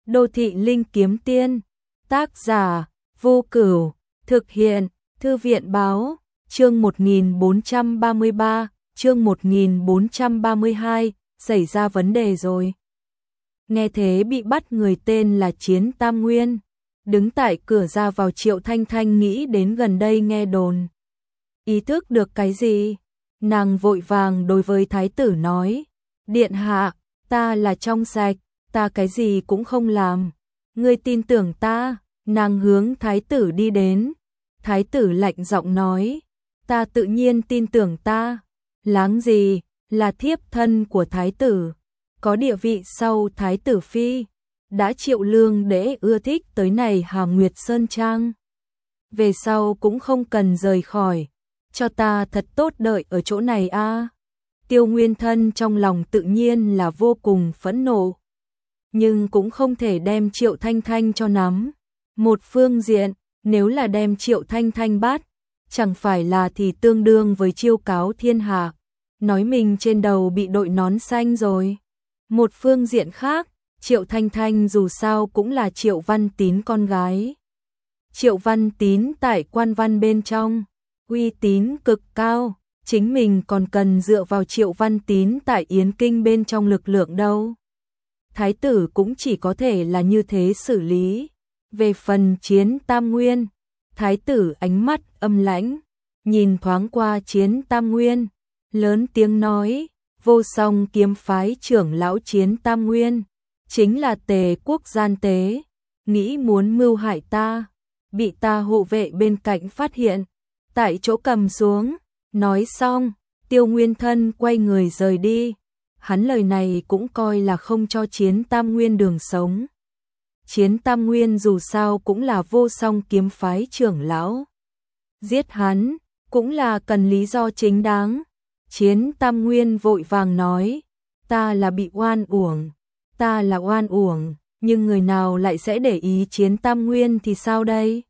Đô thị linh kiếm tiên, tác giả, Vô Cửu, thực hiện, Thư viện báo, chương 1433, chương 1432, xảy ra vấn đề rồi. Nghe thế bị bắt người tên là Chiến Tam Nguyên, đứng tại cửa ra vào Triệu Thanh Thanh nghĩ đến gần đây nghe đồn. Ý thức được cái gì? Nàng vội vàng đối với thái tử nói, điện hạ, ta là trong sạch, ta cái gì cũng không làm, ngươi tin tưởng ta. Nàng hướng thái tử đi đến, thái tử lạnh giọng nói, ta tự nhiên tin tưởng ta, láng gì, là thiếp thân của thái tử, có địa vị sau thái tử phi, đã Triệu Lương Đễ ưa thích tới này Hà Nguyệt Sơn Trang. Về sau cũng không cần rời khỏi, cho ta thật tốt đợi ở chỗ này a. Tiêu Nguyên Thân trong lòng tự nhiên là vô cùng phẫn nộ, nhưng cũng không thể đem Triệu Thanh Thanh cho nắm. Một phương diện, nếu là đem Triệu Thanh Thanh bắt, chẳng phải là thì tương đương với chiêu cáo thiên hạ, nói mình trên đầu bị đội nón xanh rồi. Một phương diện khác, Triệu Thanh Thanh dù sao cũng là Triệu Văn Tín con gái. Triệu Văn Tín tại quan văn bên trong, uy tín cực cao, chính mình còn cần dựa vào Triệu Văn Tín tại Yến Kinh bên trong lực lượng đâu. Thái tử cũng chỉ có thể là như thế xử lý. Về phần Chiến Tam Nguyên, thái tử ánh mắt âm lãnh, nhìn thoáng qua Chiến Tam Nguyên, lớn tiếng nói, Vô Song kiếm phái trưởng lão Chiến Tam Nguyên, chính là Tề quốc gian tế, nghĩ muốn mưu hại ta, bị ta hộ vệ bên cạnh phát hiện, tại chỗ cầm xuống. Nói xong, Tiêu Nguyên Thân quay người rời đi, hắn lời này cũng coi là không cho Chiến Tam Nguyên đường sống. Chiến Tam Nguyên dù sao cũng là Vô Song kiếm phái trưởng lão, giết hắn cũng là cần lý do chính đáng. Chiến Tam Nguyên vội vàng nói, ta là bị oan uổng, ta là oan uổng, nhưng người nào lại sẽ để ý Chiến Tam Nguyên thì sao đây?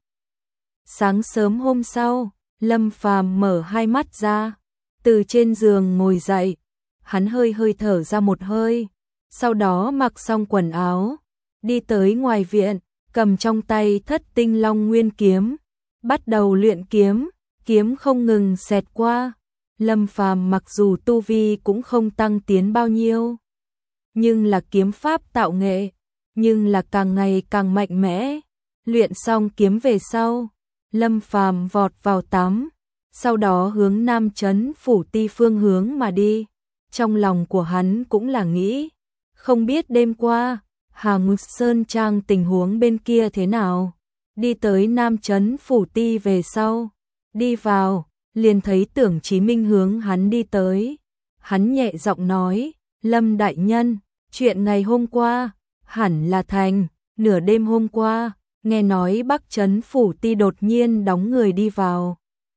Sáng sớm hôm sau, Lâm Phàm mở hai mắt ra, từ trên giường ngồi dậy, hắn hơi thở ra một hơi, sau đó mặc xong quần áo, đi tới ngoài viện, cầm trong tay Thất Tinh Long Nguyên kiếm, bắt đầu luyện kiếm, kiếm không ngừng xẹt qua. Lâm Phàm mặc dù tu vi cũng không tăng tiến bao nhiêu, nhưng là kiếm pháp tạo nghệ, nhưng là càng ngày càng mạnh mẽ. Luyện xong kiếm về sau, Lâm Phàm vọt vào tắm, sau đó hướng Nam Trấn Phủ Ti phương hướng mà đi. Trong lòng của hắn cũng là nghĩ, không biết đêm qua Hà Nguyệt Sơn Trang tình huống bên kia thế nào. Đi tới Nam Trấn Phủ Ti về sau, đi vào, liền thấy Tưởng Chí Minh hướng hắn đi tới. Hắn nhẹ giọng nói, Lâm đại nhân, chuyện ngày hôm qua, hẳn là thành, nửa đêm hôm qua, nghe nói Bắc Trấn Phủ Ti đột nhiên đóng người đi vào.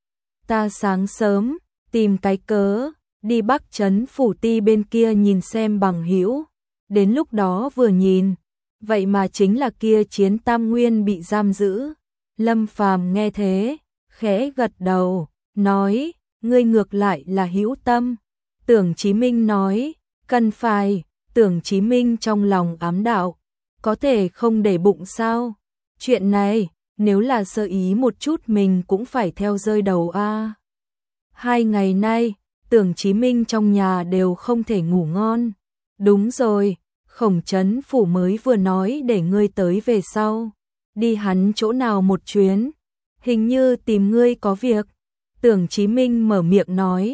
Ta sáng sớm, tìm cái cớ, đi Bắc Trấn Phủ Ti bên kia nhìn xem bằng hữu. Đến lúc đó vừa nhìn, vậy mà chính là kia Chiến Tam Nguyên bị giam giữ. Lâm Phàm nghe thế, khẽ gật đầu, nói, ngươi ngược lại là hữu tâm. Tưởng Chí Minh nói, cần phải. Tưởng Chí Minh trong lòng ám đạo, có thể không để bụng sao? Chuyện này, nếu là sơ ý một chút mình cũng phải theo rơi đầu a. 2 ngày nay, Tưởng Chí Minh trong nhà đều không thể ngủ ngon. Đúng rồi, Khổng Trấn Phủ mới vừa nói để ngươi tới về sau, đi hắn chỗ nào một chuyến, hình như tìm ngươi có việc. Tưởng Chí Minh mở miệng nói,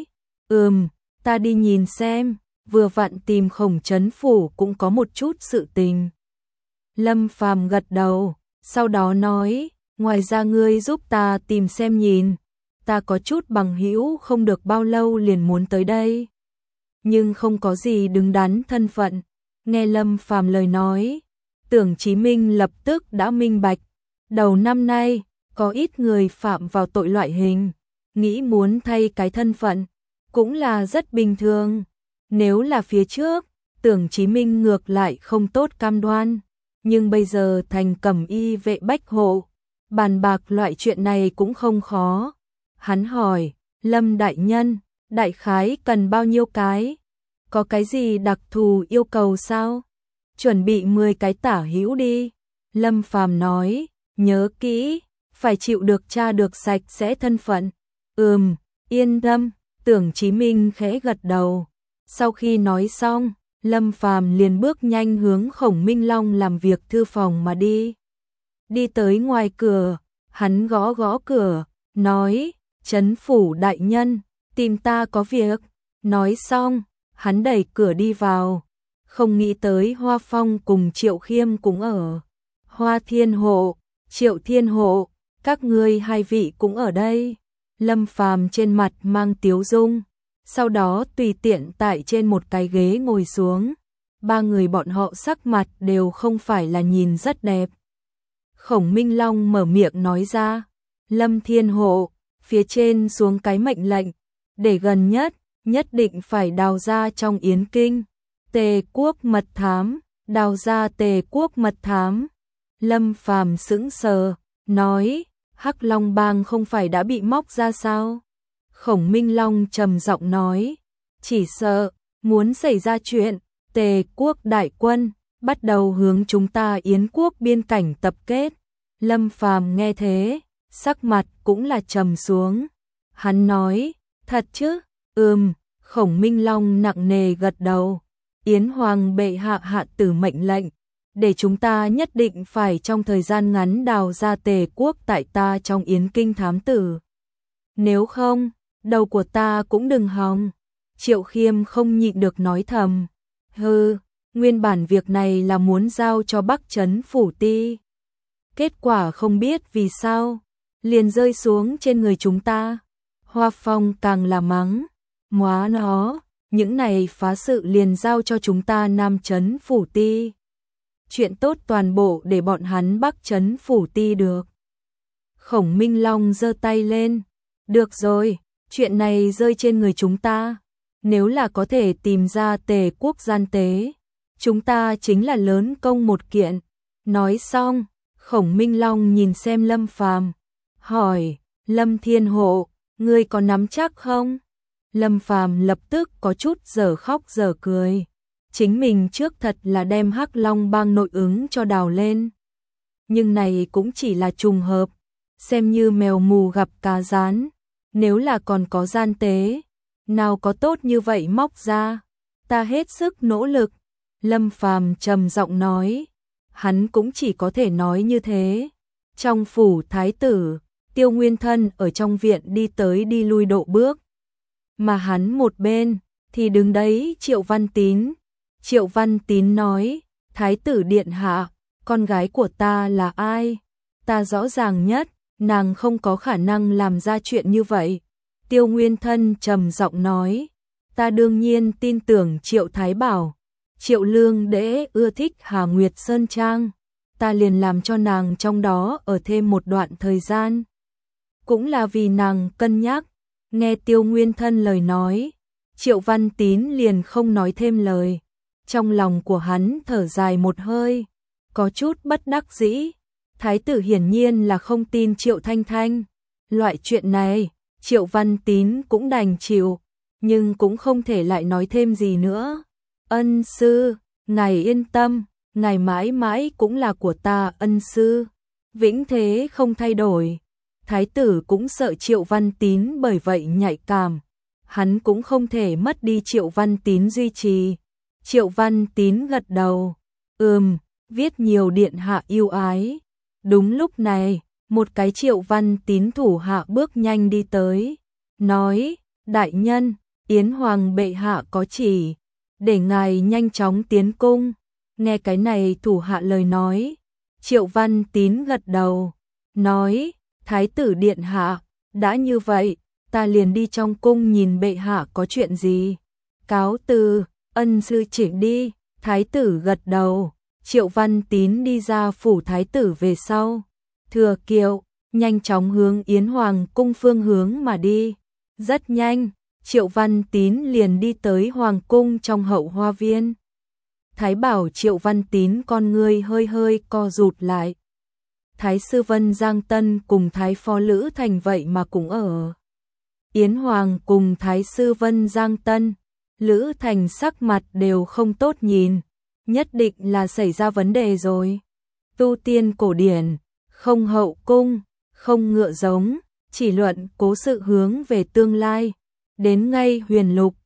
ta đi nhìn xem, vừa vặn tìm Khổng Trấn Phủ cũng có một chút sự tình. Lâm Phàm gật đầu, sau đó nói, ngoài ra ngươi giúp ta tìm xem nhìn, ta có chút bằng hữu không được bao lâu liền muốn tới đây, nhưng không có gì đứng đắn thân phận. Nghe Lâm Phàm lời nói, Tưởng Chí Minh lập tức đã minh bạch, đầu năm nay, có ít người phạm vào tội loại hình, nghĩ muốn thay cái thân phận, cũng là rất bình thường. Nếu là phía trước, Tưởng Chí Minh ngược lại không tốt cam đoan, nhưng bây giờ thành cẩm y vệ bách hộ, bàn bạc loại chuyện này cũng không khó. Hắn hỏi, Lâm đại nhân, đại khái cần bao nhiêu cái? Có cái gì đặc thù yêu cầu sao? chuẩn bị 10 cái tả hữu đi. Lâm Phàm nói, nhớ kỹ, phải chịu được tra được sạch sẽ thân phận. Yên tâm, Tưởng Chí Minh khẽ gật đầu. Sau khi nói xong, Lâm Phàm liền bước nhanh hướng Khổng Minh Long làm việc thư phòng mà đi. Đi tới ngoài cửa, hắn gõ gõ cửa, nói, Trấn phủ đại nhân, tìm ta có việc. Nói xong, hắn đẩy cửa đi vào. Không nghĩ tới Hoa Phong cùng Triệu Khiêm cũng ở. Hoa Thiên Hộ, Triệu Thiên Hộ, các ngươi hai vị cũng ở đây. Lâm Phàm trên mặt mang tiếu dung, sau đó tùy tiện tại trên một cái ghế ngồi xuống. Ba người bọn họ sắc mặt đều không phải là nhìn rất đẹp. Khổng Minh Long mở miệng nói ra, Lâm Thiên Hộ, phía trên xuống cái mệnh lệnh, để gần nhất định phải đào ra trong Yến Kinh. Tề Quốc mật thám, đào ra Tề Quốc mật thám. Lâm Phàm sững sờ, nói, Hắc Long Bang không phải đã bị móc ra sao? Khổng Minh Long trầm giọng nói, chỉ sợ, muốn xảy ra chuyện, Tề Quốc đại quân, bắt đầu hướng chúng ta Yến Quốc biên cảnh tập kết. Lâm Phàm nghe thế, sắc mặt cũng là trầm xuống. Hắn nói, thật chứ? Khổng Minh Long nặng nề gật đầu. Yến Hoàng bệ hạ hạ tử mệnh lệnh, để chúng ta nhất định phải trong thời gian ngắn đào ra Tề Quốc tại ta trong Yến Kinh thám tử. Nếu không, đầu của ta cũng đừng hòng. Triệu Khiêm không nhịn được nói thầm, nguyên bản việc này là muốn giao cho Bắc Trấn phủ ti. Kết quả không biết vì sao, liền rơi xuống trên người chúng ta. Hoa Phong càng là mắng, móa nó, những này phá sự liền giao cho chúng ta Nam Trấn phủ ti. Chuyện tốt toàn bộ để bọn hắn Bắc Trấn phủ ti được. Khổng Minh Long giơ tay lên, được rồi, chuyện này rơi trên người chúng ta. Nếu là có thể tìm ra Tề Quốc gian tế, chúng ta chính là lớn công một kiện. Nói xong, Khổng Minh Long nhìn xem Lâm Phàm, hỏi, Lâm Thiên Hộ, ngươi có nắm chắc không? Lâm Phàm lập tức có chút dở khóc dở cười. Chính mình trước thật là đem Hắc Long Bang nội ứng cho đào lên. Nhưng này cũng chỉ là trùng hợp, xem như mèo mù gặp cá rán. Nếu là còn có gian tế, nào có tốt như vậy móc ra. Ta hết sức nỗ lực. Lâm Phàm trầm giọng nói. Hắn cũng chỉ có thể nói như thế. Trong phủ thái tử, Tiêu Nguyên Thân ở trong viện đi tới đi lui độ bước. Mà hắn một bên, thì đứng đấy Triệu Văn Tín. Triệu Văn Tín nói, Thái tử điện hạ, con gái của ta là ai? Ta rõ ràng nhất, nàng không có khả năng làm ra chuyện như vậy. Tiêu Nguyên Thân trầm giọng nói, ta đương nhiên tin tưởng Triệu Thái Bảo. Triệu Lương Đễ ưa thích Hà Nguyệt Sơn Trang, ta liền làm cho nàng trong đó ở thêm một đoạn thời gian. Cũng là vì nàng cân nhắc. Nghe Tiêu Nguyên Thân lời nói, Triệu Văn Tín liền không nói thêm lời. Trong lòng của hắn thở dài một hơi, có chút bất đắc dĩ. Thái tử hiển nhiên là không tin Triệu Thanh Thanh. Loại chuyện này, Triệu Văn Tín cũng đành chịu, nhưng cũng không thể lại nói thêm gì nữa. Ân sư, ngài yên tâm, ngài mãi mãi cũng là của ta ân sư. Vĩnh thế không thay đổi. Thái tử cũng sợ Triệu Văn Tín bởi vậy nhạy cảm. Hắn cũng không thể mất đi Triệu Văn Tín duy trì. Triệu Văn Tín gật đầu. Viết nhiều điện hạ yêu ái. Đúng lúc này, một cái Triệu Văn Tín thủ hạ bước nhanh đi tới. Nói, đại nhân, Yến Hoàng bệ hạ có chỉ, để ngài nhanh chóng tiến cung. Nghe cái này thủ hạ lời nói. Triệu Văn Tín gật đầu. Nói, Thái tử điện hạ, đã như vậy, ta liền đi trong cung nhìn bệ hạ có chuyện gì. Cáo từ, ân sư chỉ đi. Thái tử gật đầu. Triệu Văn Tín đi ra phủ thái tử về sau. Thừa kiệu, nhanh chóng hướng Yến Hoàng cung phương hướng mà đi. Rất nhanh, Triệu Văn Tín liền đi tới Hoàng cung trong hậu hoa viên. Thái bảo Triệu Văn Tín con ngươi hơi hơi co rụt lại. Thái sư Vân Giang Tân cùng Thái phó Lữ Thành vậy mà cũng ở. Yến Hoàng cùng Thái sư Vân Giang Tân, Lữ Thành sắc mặt đều không tốt nhìn. nhất định là xảy ra vấn đề rồi. Tu tiên cổ điển, không hậu cung, không ngựa giống, chỉ luận cố sự hướng về tương lai. Đến ngay huyền lục,